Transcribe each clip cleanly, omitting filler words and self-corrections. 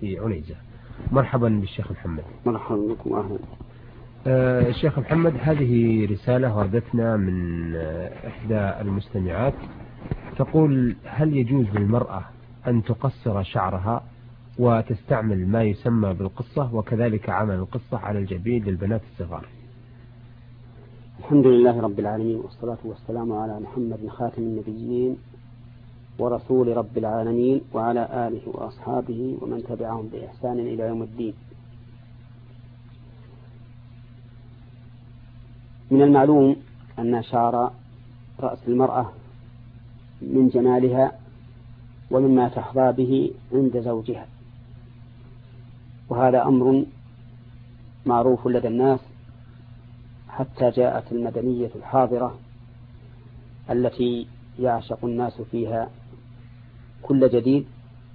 في عنيزة. مرحبا بالشيخ محمد. مرحبا بكم أهلا. الشيخ محمد، هذه رسالة وردتنا من إحدى المستمعات تقول: هل يجوز للمرأة أن تقصر شعرها وتستعمل ما يسمى بالقصة، وكذلك عمل القصة على الجبين للبنات الصغار؟ الحمد لله رب العالمين، والصلاة والسلام على محمد خاتم النبيين ورسول رب العالمين، وعلى آله وأصحابه ومن تبعهم بإحسان إلى يوم الدين. من المعلوم أن شعر رأس المرأة من جمالها ومما تحظى به عند زوجها، وهذا أمر معروف لدى الناس، حتى جاءت المدنية الحاضرة التي يعشق الناس فيها كل جديد،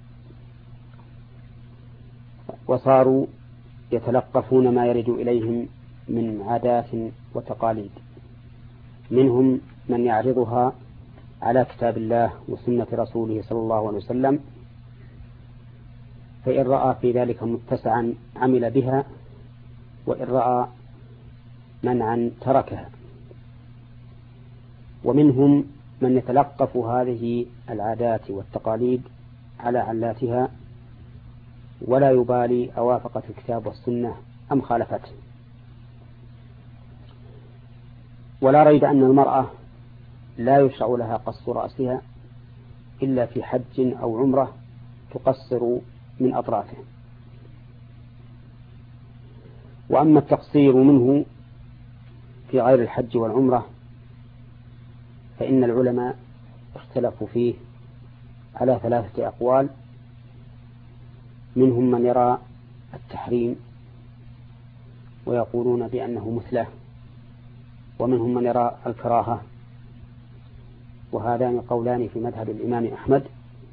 وصاروا يتلقفون ما يرد إليهم من عادات وتقاليد، منهم من يعرضها على كتاب الله وسنة رسوله صلى الله عليه وسلم، فإن رأى في ذلك متسعا عمل بها، وإن رأى منعا تركها. ومنهم من يتلقف هذه العادات والتقاليد على علاتها ولا يبالي أوافقت الكتاب والسنة أم خالفته. ولا ريب أن المرأة لا يشرع لها قص رأسها إلا في حج أو عمرة تقصر من أطرافه. وأما التقصير منه في غير الحج والعمرة فإن العلماء اختلفوا فيه على 3 أقوال، منهم من يرى التحريم ويقولون بأنه مثله، ومنهم من يرى الكراهة، وهذان قولان في مذهب الإمام أحمد،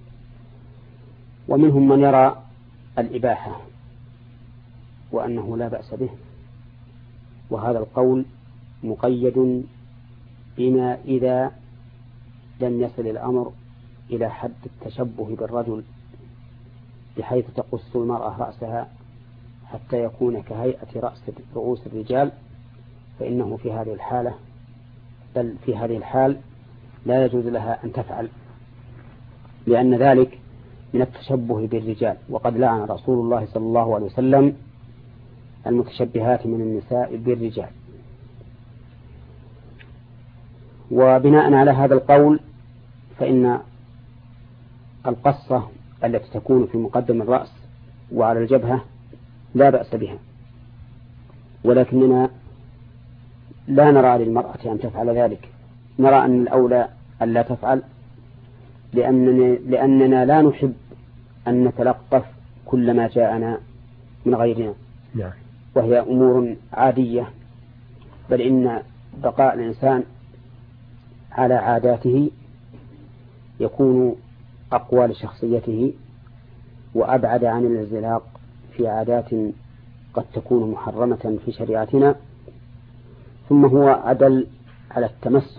ومنهم من يرى الإباحة وأنه لا بأس به، وهذا القول مقيد بما إذا لم يصل الأمر إلى حد التشبه بالرجل بحيث تقص المرأة رأسها حتى يكون كهيئة رؤوس الرجال، فإنه في هذه الحالة بل في هذه الحال لا يجوز لها أن تفعل، لأن ذلك من التشبه بالرجال، وقد لعن رسول الله صلى الله عليه وسلم المتشبهات من النساء بالرجال. وبناء على هذا القول فإن القصة التي تكون في مقدم الرأس وعلى الجبهة لا بأس بها، ولكننا لا نرى للمرأة أن تفعل ذلك، نرى أن الأولى أن لا تفعل، لأننا لا نحب أن نتلقف كل ما جاءنا من غيرنا، وهي أمور عادية، بل إن بقاء الإنسان على عاداته يكون أقوى لشخصيته وأبعد عن الانزلاق في عادات قد تكون محرمة في شريعتنا. ثم هو أدل على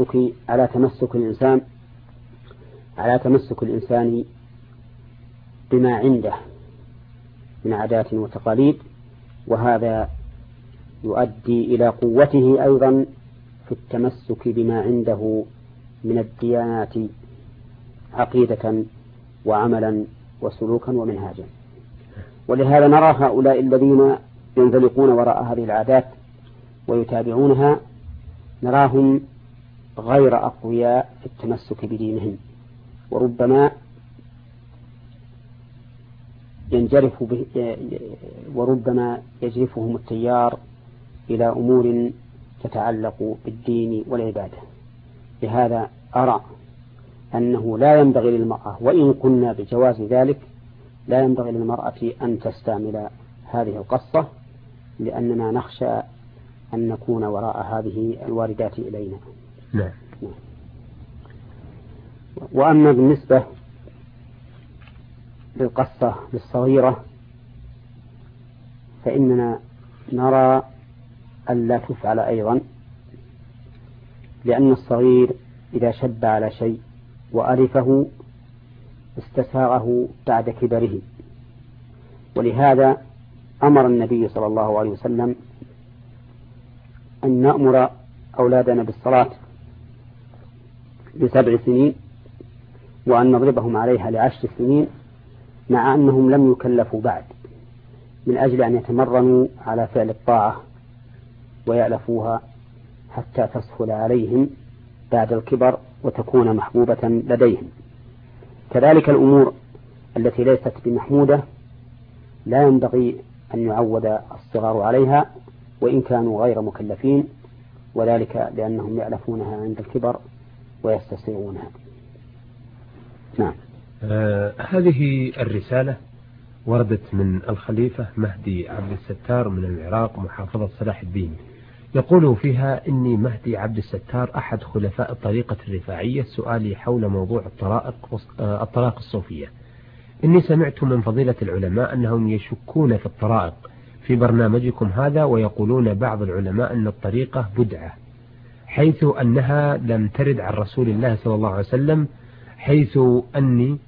تمسك الإنسان بما عنده من عادات وتقاليد، وهذا يؤدي إلى قوته أيضا في التمسك بما عنده من الديانات عقيدة وعملا وسلوكا ومنهاجا. ولهذا نرى هؤلاء الذين ينزلقون وراء هذه العادات ويتابعونها نراهم غير أقوياء في التمسك بدينهم، وربما يجرفهم التيار إلى أمور تتعلق بالدين والعبادة. لهذا أرى أنه لا ينبغي للمرأة، وإن قلنا بجواز ذلك، لا ينبغي للمرأة أن تستعمل هذه القصة، لأننا نخشى أن نكون وراء هذه الواردات إلينا. نعم. وأما بالنسبة للقصة للصغيرة فإننا نرى أن لا تفعل أيضا، لأن الصغير إذا شب على شيء وألفه استساغه بعد كبره، ولهذا أمر النبي صلى الله عليه وسلم أن نأمر أولادنا بالصلاة ل7 سنين، وأن نضربهم عليها ل10 سنين، مع أنهم لم يكلفوا بعد، من أجل أن يتمرنوا على فعل الطاعة ويألفوها حتى تسهل عليهم بعد الكبر وتكون محبوبة لديهم. كذلك الأمور التي ليست بمحمودة لا ينبغي أن يعود الصغار عليها وإن كانوا غير مكلفين، وذلك لأنهم يألفونها عند الكبر ويستسيغونها. نعم. هذه الرسالة وردت من الخليفة مهدي عبد الستار من العراق محافظة صلاح الدين، يقول فيها: إني مهدي عبد الستار أحد خلفاء الطريقة الرفاعية، سؤالي حول موضوع الطرائق الصوفية. إني سمعت من فضيلة العلماء أنهم يشكون في الطرائق في برنامجكم هذا، ويقولون بعض العلماء أن الطريقة بدعة، حيث أنها لم ترد عن رسول الله صلى الله عليه وسلم، حيث أني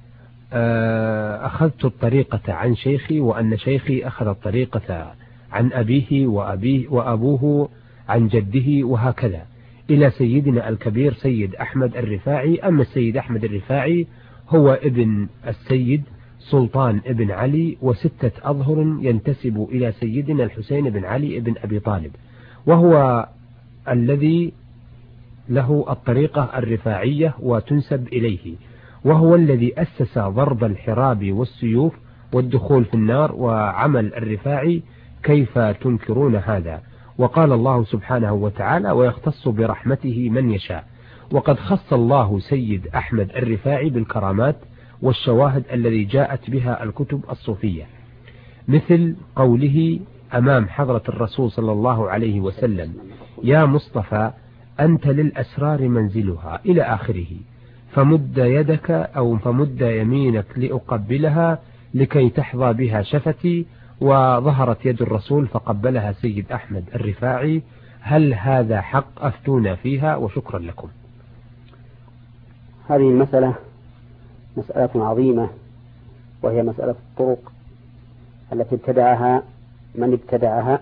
أخذت الطريقة عن شيخي، وأن شيخي أخذ الطريقة عن أبيه وأبوه عن جده، وهكذا إلى سيدنا الكبير سيد أحمد الرفاعي. أما السيد أحمد الرفاعي هو ابن السيد سلطان ابن علي، و6 أظهر ينتسب إلى سيدنا الحسين بن علي بن أبي طالب، وهو الذي له الطريقة الرفاعية وتنسب إليه، وهو الذي أسس ضرب الحراب والسيوف والدخول في النار وعمل الرفاعي. كيف تنكرون هذا؟ وقال الله سبحانه وتعالى: ويختص برحمته من يشاء. وقد خص الله سيد أحمد الرفاعي بالكرامات والشواهد الذي جاءت بها الكتب الصوفية، مثل قوله أمام حضرة الرسول صلى الله عليه وسلم: يا مصطفى أنت للأسرار منزلها، إلى آخره. فمد يدك أو فمد يمينك لأقبلها لكي تحظى بها شفتي. وظهرت يد الرسول فقبلها سيد أحمد الرفاعي. هل هذا حق؟ أفتونا فيها وشكرا لكم. هذه المسألة مسألة عظيمة، وهي مسألة الطرق التي ابتدعها من ابتدعها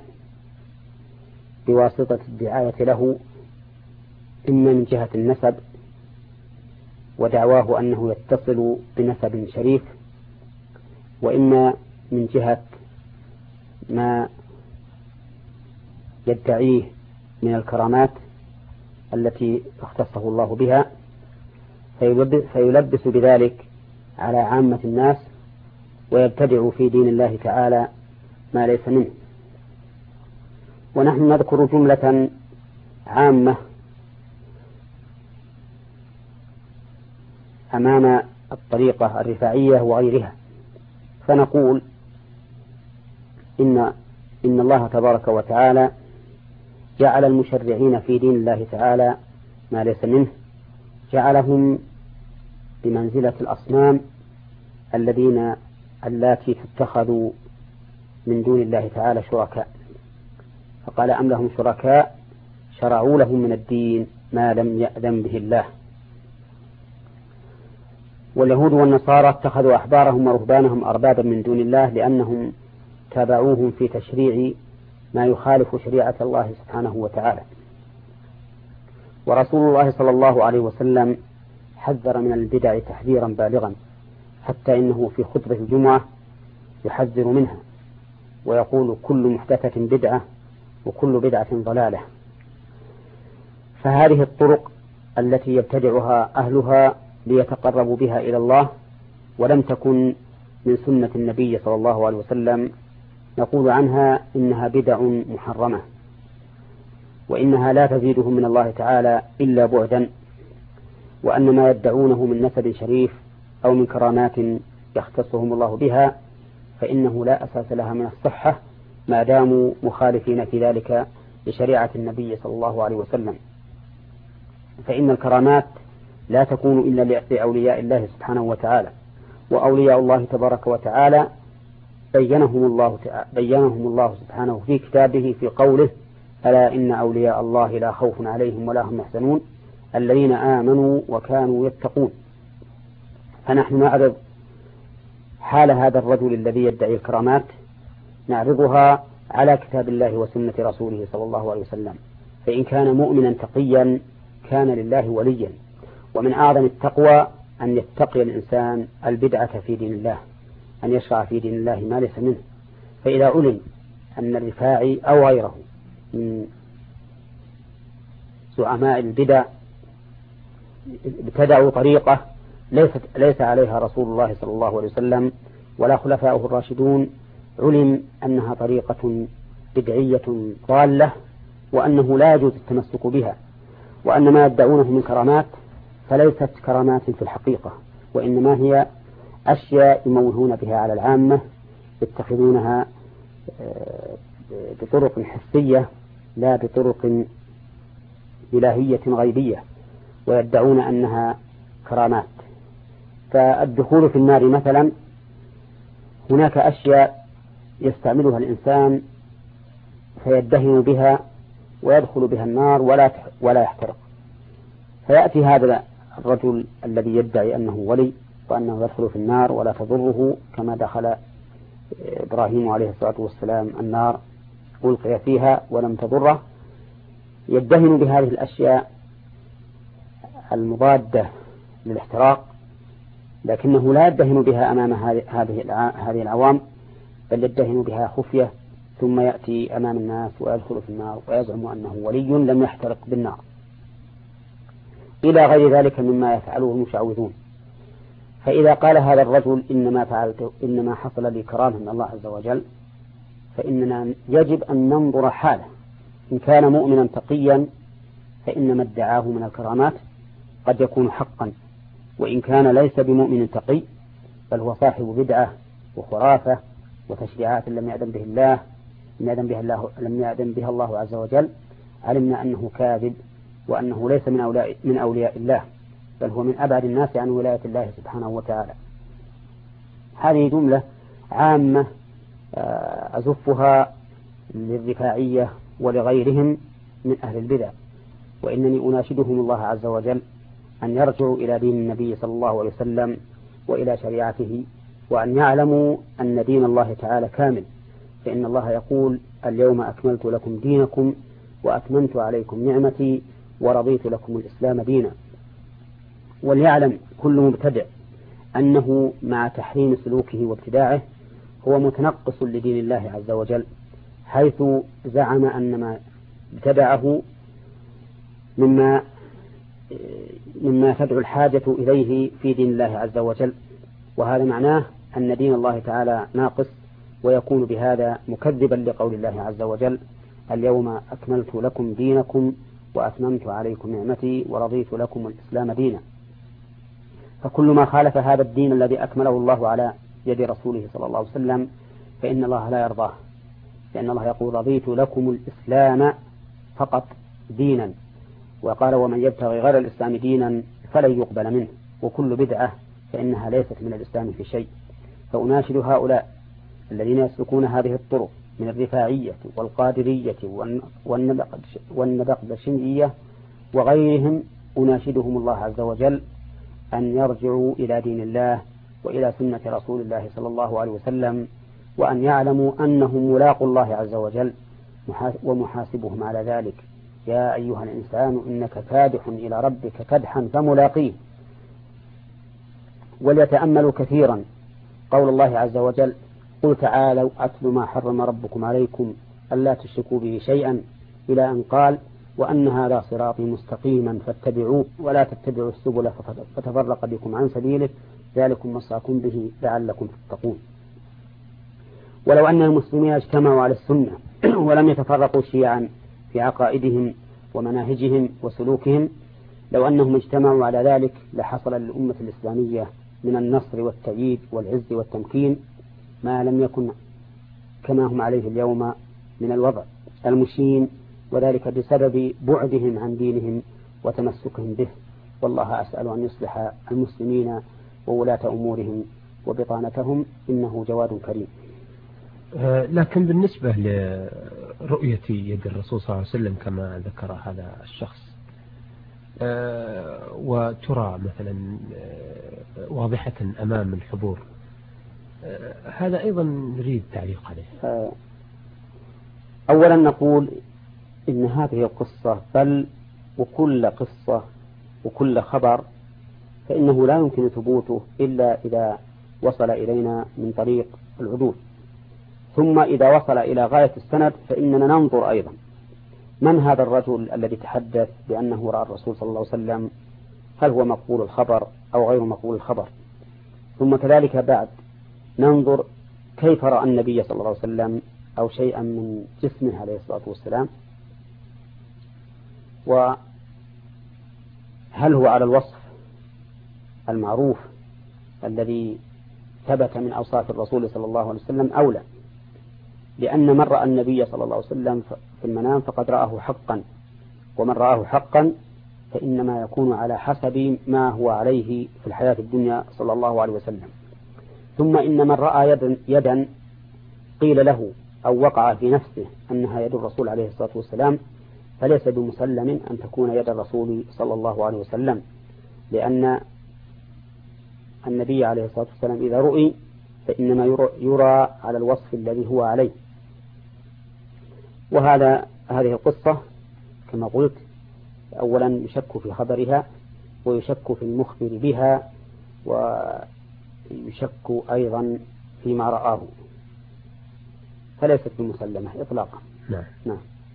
بواسطة الدعاية له، إما من جهة النسب ودعواه أنه يتصل بنسب شريف، وإما من جهة ما يدعيه من الكرامات التي اختصه الله بها، فيلبس بذلك على عامة الناس ويبتدع في دين الله تعالى ما ليس منه. ونحن نذكر جملة عامة أمام الطريقة الرفاعية وغيرها، فنقول إن الله تبارك وتعالى جعل المشرعين في دين الله تعالى ما ليس منه، جعلهم بمنزلة الأصنام التي تتخذوا من دون الله تعالى شركاء، فقال: أم لهم شركاء شرعوا لهم من الدين ما لم يأذن به الله. واليهود والنصارى اتخذوا أحبارهم ورهبانهم أربابا من دون الله، لأنهم تابعوهم في تشريع ما يخالف شريعة الله سبحانه وتعالى. ورسول الله صلى الله عليه وسلم حذر من البدع تحذيرا بالغا، حتى إنه في خطبة الجمعة يحذر منها ويقول: كل محدثة بدعة وكل بدعة ضلالة. فهذه الطرق التي يبتدعها أهلها ليتقربوا بها إلى الله ولم تكن من سنة النبي صلى الله عليه وسلم، نقول عنها إنها بدع محرمة، وإنها لا تزيدهم من الله تعالى إلا بعدا، وأن ما يدعونه من نسب شريف أو من كرامات يختصهم الله بها فإنه لا أساس لها من الصحة ما داموا مخالفين في ذلك لشريعة النبي صلى الله عليه وسلم. فإن الكرامات لا تكون إلا لأولياء الله سبحانه وتعالى، وأولياء الله تبارك وتعالى بينهم الله سبحانه في كتابه في قوله: ألا إن أولياء الله لا خوف عليهم ولا هم يحزنون الذين آمنوا وكانوا يتقون. فنحن نعرض حال هذا الرجل الذي يدعي الكرامات نعرضها على كتاب الله وسنة رسوله صلى الله عليه وسلم. فإن كان مؤمنا تقيا كان لله وليا. ومن أعظم التقوى أن يتقي الإنسان البدعة في دين الله، أن يشرع في دين الله ما ليس منه. فإذا علم أن الرفاعي أو غيره من زعماء البدع ابتدعوا طريقة ليس عليها رسول الله صلى الله عليه وسلم ولا خلفاؤه الراشدون، علم أنها طريقة بدعية ضالة، وأنه لا يجوز التمسك بها، وأن ما يدعونه من كرامات فليست كرامات في الحقيقة، وإنما هي أشياء يموهون بها على العامة، يتخذونها بطرق حسية لا بطرق إلهية غيبية، ويدعون أنها كرامات. فالدخول في النار مثلا، هناك أشياء يستعملها الإنسان فيدهن بها ويدخل بها النار ولا يحترق. فيأتي هذا الرجل الذي يدعي أنه ولي وأنه يدخل في النار ولا تضره، كما دخل إبراهيم عليه الصلاة والسلام النار ألقي فيها ولم تضره، يدهن بهذه الأشياء المضادة للاحتراق، لكنه لا يدهن بها أمام هذه العوام، بل يدهن بها خفية، ثم يأتي أمام الناس ويدخل في النار ويزعم أنه ولي لم يحترق بالنار، إلى غير ذلك مما يفعله المشعوذون. فإذا قال هذا الرجل إنما حصل لي كرامة من الله عز وجل، فإننا يجب أن ننظر حاله. إن كان مؤمنا تقيا فإن ما ادعاه من الكرامات قد يكون حقا، وإن كان ليس بمؤمن تقي بل هو صاحب بدعة وخرافة وتشريعات لم يأذن بها الله عز وجل، علمنا أنه كاذب، وأنه ليس من أولياء الله، بل هو من أبعد الناس عن ولاية الله سبحانه وتعالى. هذه جملة عامة أزفها للرفاعية ولغيرهم من أهل البدع، وإنني أناشدهم الله عز وجل أن يرجعوا إلى دين النبي صلى الله عليه وسلم وإلى شريعته، وأن يعلموا أن دين الله تعالى كامل، فإن الله يقول اليوم أكملت لكم دينكم وأتممت عليكم نعمتي ورضيت لكم الإسلام دينا. وليعلم كل مبتدع أنه مع تحريم سلوكه وابتداعه هو متنقص لدين الله عز وجل، حيث زعم أن ما ابتدعه مما تدعو الحاجة إليه في دين الله عز وجل، وهذا معناه أن دين الله تعالى ناقص، ويكون بهذا مكذبا لقول الله عز وجل اليوم أكملت لكم دينكم وأتممت عليكم نعمتي ورضيت لكم الإسلام دينا. فكل ما خالف هذا الدين الذي أكمله الله على يد رسوله صلى الله عليه وسلم فإن الله لا يرضاه، لأن الله يقول رضيت لكم الإسلام فقط دينا، وقال ومن يبتغي غير الإسلام دينا فلن يقبل منه، وكل بدعة فإنها ليست من الإسلام في شيء. فأناشد هؤلاء الذين يسلكون هذه الطرق من الرفاعية والقادرية والنبقبشية وغيرهم، أناشدهم الله عز وجل أن يرجعوا إلى دين الله وإلى سنة رسول الله صلى الله عليه وسلم، وأن يعلموا أنهم ملاقوا الله عز وجل ومحاسبهم على ذلك. يا أيها الإنسان إنك كادح إلى ربك كدحا فملاقيه. وليتأملوا كثيرا قول الله عز وجل قل تعالوا أتل ما حرم ربكم عليكم ألا تشركوا به شيئا، إلى أن قال وأن هذا صراطي مستقيما فاتبعوه ولا تتبعوا السبل فتفرق بكم عن سبيله ذلكم وصاكم به لعلكم تتقون. ولو أن المسلمين اجتمعوا على السنة ولم يتفرقوا شيعا في عقائدهم ومناهجهم وسلوكهم، لو أنهم اجتمعوا على ذلك لحصل للأمة الإسلامية من النصر والتأييد والعز والتمكين ما لم يكن كما هم عليه اليوم من الوضع المشين، وذلك بسبب بعدهم عن دينهم وتمسكهم به. والله أسأل أن يصلح المسلمين وولاة أمورهم وبطانتهم، إنه جواد كريم. لكن بالنسبة لرؤية يد الرسول صلى الله عليه وسلم كما ذكر هذا الشخص، وترى مثلا واضحة أمام الحضور، هذا أيضا نريد تعليق عليه. أولا نقول إن هذه القصة بل وكل قصة وكل خبر فإنه لا يمكن ثبوته إلا إذا وصل إلينا من طريق العدول، ثم إذا وصل إلى غاية السند فإننا ننظر أيضا من هذا الرجل الذي تحدث بأنه رأى الرسول صلى الله عليه وسلم، هل هو مقبول الخبر أو غير مقبول الخبر، ثم كذلك بعد ننظر كيف رأى النبي صلى الله عليه وسلم أو شيئا من جسمه عليه الصلاة والسلام، وهل هو على الوصف المعروف الذي ثبت من أوصاف الرسول صلى الله عليه وسلم أو لا، لأن من رأى النبي صلى الله عليه وسلم في المنام فقد رآه حقا، ومن رآه حقا فإنما يكون على حسب ما هو عليه في الحياة الدنيا صلى الله عليه وسلم. ثم إن من رأى يدا قيل له أو وقع في نفسه أنها يد الرسول عليه الصلاة والسلام فليس بمسلم أن تكون يد الرسول صلى الله عليه وسلم، لأن النبي عليه الصلاة والسلام إذا رؤي فإنما يرى على الوصف الذي هو عليه. هذه القصة كما قلت أولا يشك في خبرها ويشك في المخبر بها ويشك أيضا فيما رآه، فليست بمسلمة إطلاقا. نعم.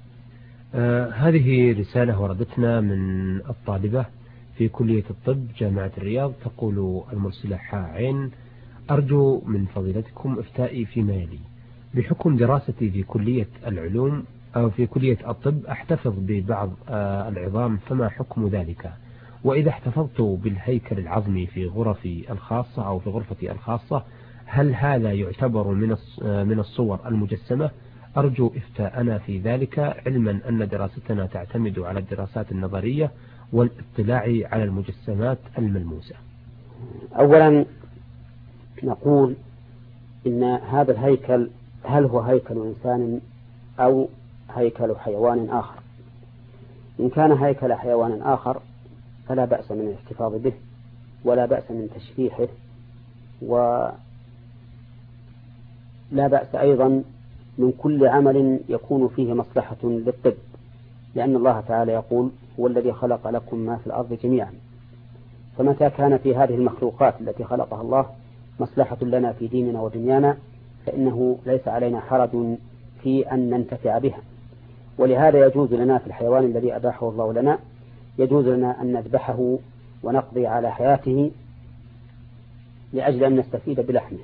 هذه رسالة وردتنا من الطالبة في كلية الطب جامعة الرياض، تقول المرسلة عين: أرجو من فضيلتكم إفتائي فيما يلي. بحكم دراستي في كلية العلوم أو في كلية الطب أحتفظ ببعض العظام، فما حكم ذلك؟ وإذا احتفظت بالهيكل العظمي في غرفتي الخاصة أو في غرفتي الخاصة هل هذا يعتبر من الصور المجسمة؟ أرجو إفتاءنا في ذلك، علما أن دراستنا تعتمد على الدراسات النظرية والاطلاع على المجسمات الملموسة. أولا نقول إن هذا الهيكل هل هو هيكل إنسان أو هيكل حيوان آخر؟ إن كان هيكل حيوان آخر فلا بأس من الاحتفاظ به ولا بأس من تشريحه، ولا بأس أيضا من كل عمل يكون فيه مصلحة للطب، لأن الله تعالى يقول: هو الذي خلق لكم ما في الأرض جميعا. فمتى كان في هذه المخلوقات التي خلقها الله مصلحة لنا في ديننا ودنيانا فإنه ليس علينا حرج في أن ننتفع بها. ولهذا يجوز لنا في الحيوان الذي أباحه الله لنا يجوز لنا أن نذبحه ونقضي على حياته لأجل أن نستفيد بلحمه.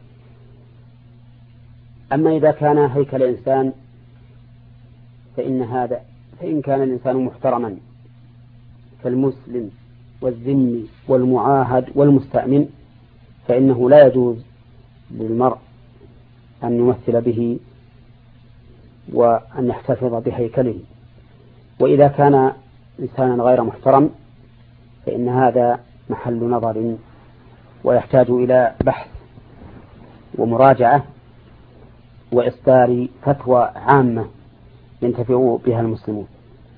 أما إذا كان هيكل إنسان فإن كان الإنسان محترما كالمسلم والذمي والمعاهد والمستأمن فإنه لا يجوز للمرء أن يمثل به وأن يحتفظ بهيكله. وإذا كان إنسانا غير محترم فإن هذا محل نظر ويحتاج إلى بحث ومراجعة وإصدار فتوى عامة ينتفع بها المسلمون.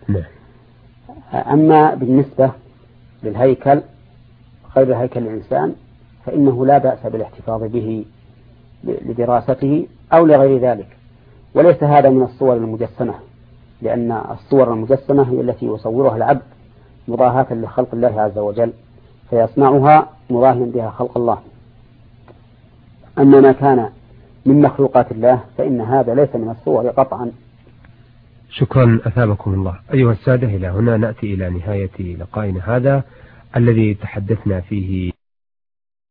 أما بالنسبة للهيكل غير هيكل الإنسان فإنه لا بأس بالاحتفاظ به لدراسته أو لغير ذلك، وليس هذا من الصور المجسمة، لأن الصور المجسمة هي التي يصورها العبد مضاهاة لخلق الله عز وجل فيصنعها مضاهيا بها خلق الله. أما ما كان من مخلوقات الله فإن هذا ليس من الصور قطعا. شكرا أثابكم الله. أيها السادة، إلى هنا نأتي إلى نهاية لقائنا هذا الذي تحدثنا فيه